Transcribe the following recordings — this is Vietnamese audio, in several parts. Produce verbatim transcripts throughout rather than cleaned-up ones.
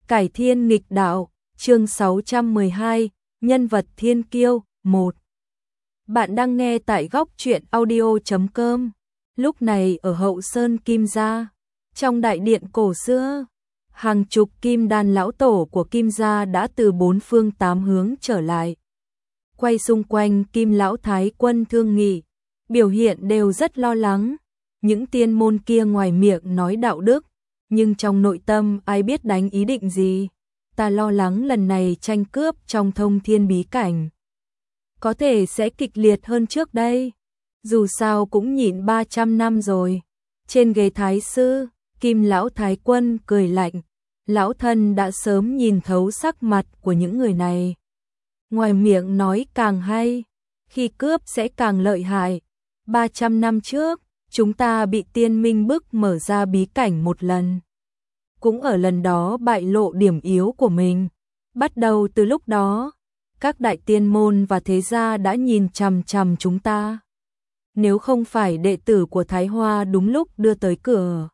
Cải thiên nghịch đạo, chương sáu trăm mười hai, nhân vật thiên kiêu, một. Bạn đang nghe tại góc truyện audio chấm com. Lúc này ở Hậu Sơn Kim gia, trong đại điện cổ xưa, hàng chục kim đan lão tổ của Kim gia đã từ bốn phương tám hướng trở lại. Quay xung quanh Kim lão thái quân thương nghị, biểu hiện đều rất lo lắng. Những tiên môn kia ngoài miệng nói đạo đức, nhưng trong nội tâm ai biết đánh ý định gì. Ta lo lắng lần này tranh cướp trong thông thiên bí cảnh có thể sẽ kịch liệt hơn trước đây. Dù sao cũng nhịn ba trăm năm rồi. Trên ghế thái sư, Kim lão thái quân cười lạnh. Lão thân đã sớm nhìn thấu sắc mặt của những người này. Ngoài miệng nói càng hay, khi cướp sẽ càng lợi hại. ba trăm năm trước, chúng ta bị tiên minh bức mở ra bí cảnh một lần. Cũng ở lần đó bại lộ điểm yếu của mình. Bắt đầu từ lúc đó, các đại tiên môn và thế gia đã nhìn chằm chằm chúng ta. Nếu không phải đệ tử của Thái Hoa đúng lúc đưa tới cửa,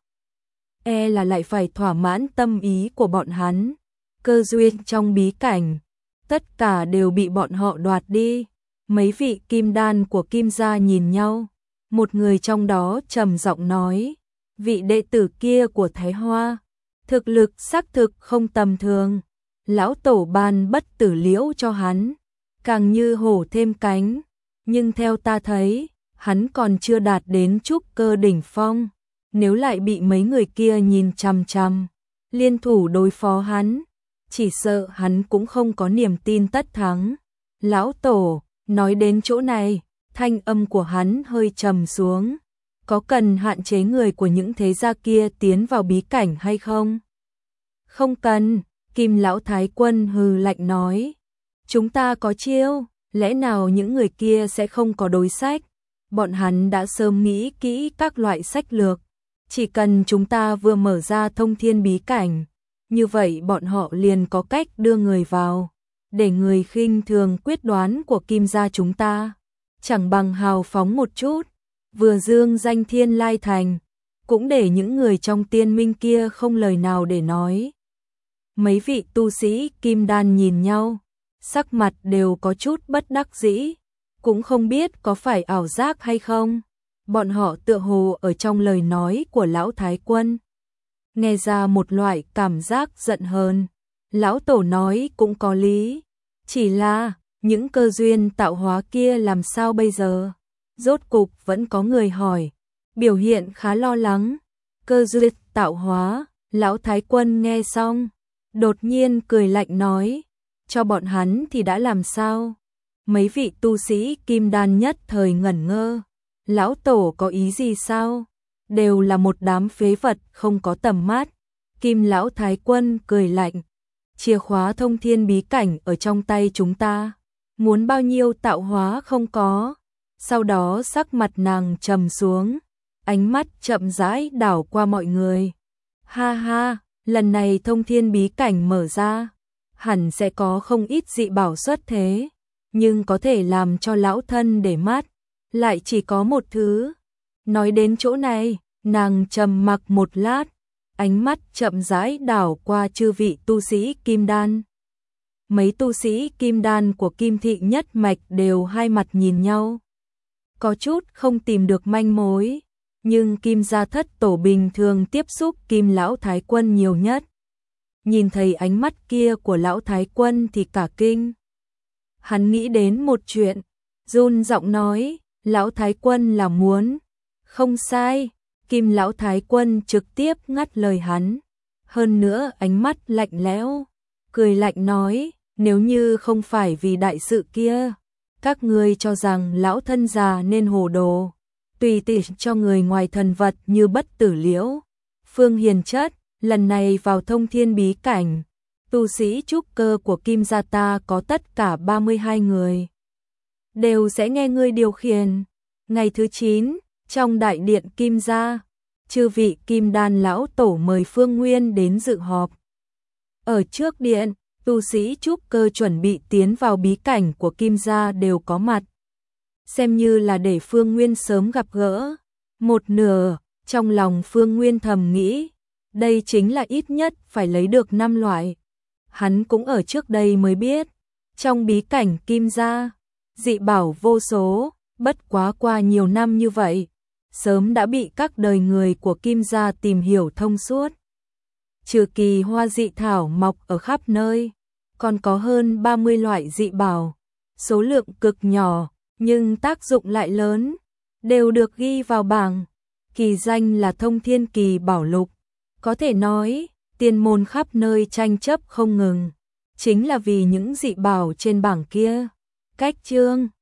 e là lại phải thỏa mãn tâm ý của bọn hắn. Cơ duyên trong bí cảnh, tất cả đều bị bọn họ đoạt đi. Mấy vị kim đan của Kim gia nhìn nhau. Một người trong đó trầm giọng nói, vị đệ tử kia của Thái Hoa, thực lực xác thực không tầm thường. Lão tổ ban bất tử liễu cho hắn, càng như hổ thêm cánh. Nhưng theo ta thấy, hắn còn chưa đạt đến trúc cơ đỉnh phong. Nếu lại bị mấy người kia nhìn chằm chằm, liên thủ đối phó hắn, chỉ sợ hắn cũng không có niềm tin tất thắng. Lão tổ, nói đến chỗ này, thanh âm của hắn hơi trầm xuống. Có cần hạn chế người của những thế gia kia tiến vào bí cảnh hay không? Không cần, Kim lão thái quân hừ lạnh nói. Chúng ta có chiêu, lẽ nào những người kia sẽ không có đối sách? Bọn hắn đã sớm nghĩ kỹ các loại sách lược. Chỉ cần chúng ta vừa mở ra thông thiên bí cảnh, như vậy bọn họ liền có cách đưa người vào, để người khinh thường quyết đoán của Kim gia chúng ta. Chẳng bằng hào phóng một chút, vừa dương danh Thiên Lai Thành, cũng để những người trong tiên minh kia không lời nào để nói. Mấy vị tu sĩ kim đan nhìn nhau, sắc mặt đều có chút bất đắc dĩ, cũng không biết có phải ảo giác hay không. Bọn họ tựa hồ ở trong lời nói của lão thái quân, nghe ra một loại cảm giác giận hờn. Lão tổ nói cũng có lý, chỉ là những cơ duyên tạo hóa kia làm sao bây giờ? Rốt cục vẫn có người hỏi, biểu hiện khá lo lắng. Cơ duyên tạo hóa, lão thái quân nghe xong, đột nhiên cười lạnh nói, cho bọn hắn thì đã làm sao? Mấy vị tu sĩ kim đan nhất thời ngẩn ngơ, lão tổ có ý gì sao? Đều là một đám phế vật không có tầm mắt. Kim lão thái quân cười lạnh, chìa khóa thông thiên bí cảnh ở trong tay chúng ta, muốn bao nhiêu tạo hóa không có. Sau đó sắc mặt nàng trầm xuống, ánh mắt chậm rãi đảo qua mọi người. Ha ha, lần này thông thiên bí cảnh mở ra, hẳn sẽ có không ít dị bảo xuất thế, nhưng có thể làm cho lão thân để mắt, lại chỉ có một thứ. Nói đến chỗ này, nàng trầm mặc một lát, ánh mắt chậm rãi đảo qua chư vị tu sĩ kim đan. Mấy tu sĩ kim đan của Kim thị nhất mạch đều hai mặt nhìn nhau, có chút không tìm được manh mối. Nhưng Kim gia thất tổ bình thường tiếp xúc Kim lão thái quân nhiều nhất, nhìn thấy ánh mắt kia của lão thái quân thì cả kinh. Hắn nghĩ đến một chuyện, run giọng nói, lão thái quân là muốn. Không sai, Kim lão thái quân trực tiếp ngắt lời hắn. Hơn nữa ánh mắt lạnh lẽo, cười lạnh nói, nếu như không phải vì đại sự kia, các ngươi cho rằng lão thân già nên hồ đồ, tùy tiện cho người ngoài thần vật như bất tử liễu, Phương Hiền Chất, lần này vào thông thiên bí cảnh, tu sĩ trúc cơ của Kim gia ta có tất cả ba mươi hai người, đều sẽ nghe ngươi điều khiển. Ngày thứ chín, trong đại điện Kim gia, chư vị kim đan lão tổ mời Phương Nguyên đến dự họp. Ở trước điện, tu sĩ trúc cơ chuẩn bị tiến vào bí cảnh của Kim gia đều có mặt, xem như là để Phương Nguyên sớm gặp gỡ. Một nửa, trong lòng Phương Nguyên thầm nghĩ, đây chính là ít nhất phải lấy được năm loại hắn cũng ở trước đây mới biết, trong bí cảnh Kim gia, dị bảo vô số, bất quá qua nhiều năm như vậy, sớm đã bị các đời người của Kim gia tìm hiểu thông suốt. Trừ kỳ hoa dị thảo mọc ở khắp nơi, còn có hơn ba mươi loại dị bảo, số lượng cực nhỏ, nhưng tác dụng lại lớn, đều được ghi vào bảng, kỳ danh là Thông Thiên Kỳ Bảo Lục. Có thể nói, tiên môn khắp nơi tranh chấp không ngừng, chính là vì những dị bảo trên bảng kia. Cách chương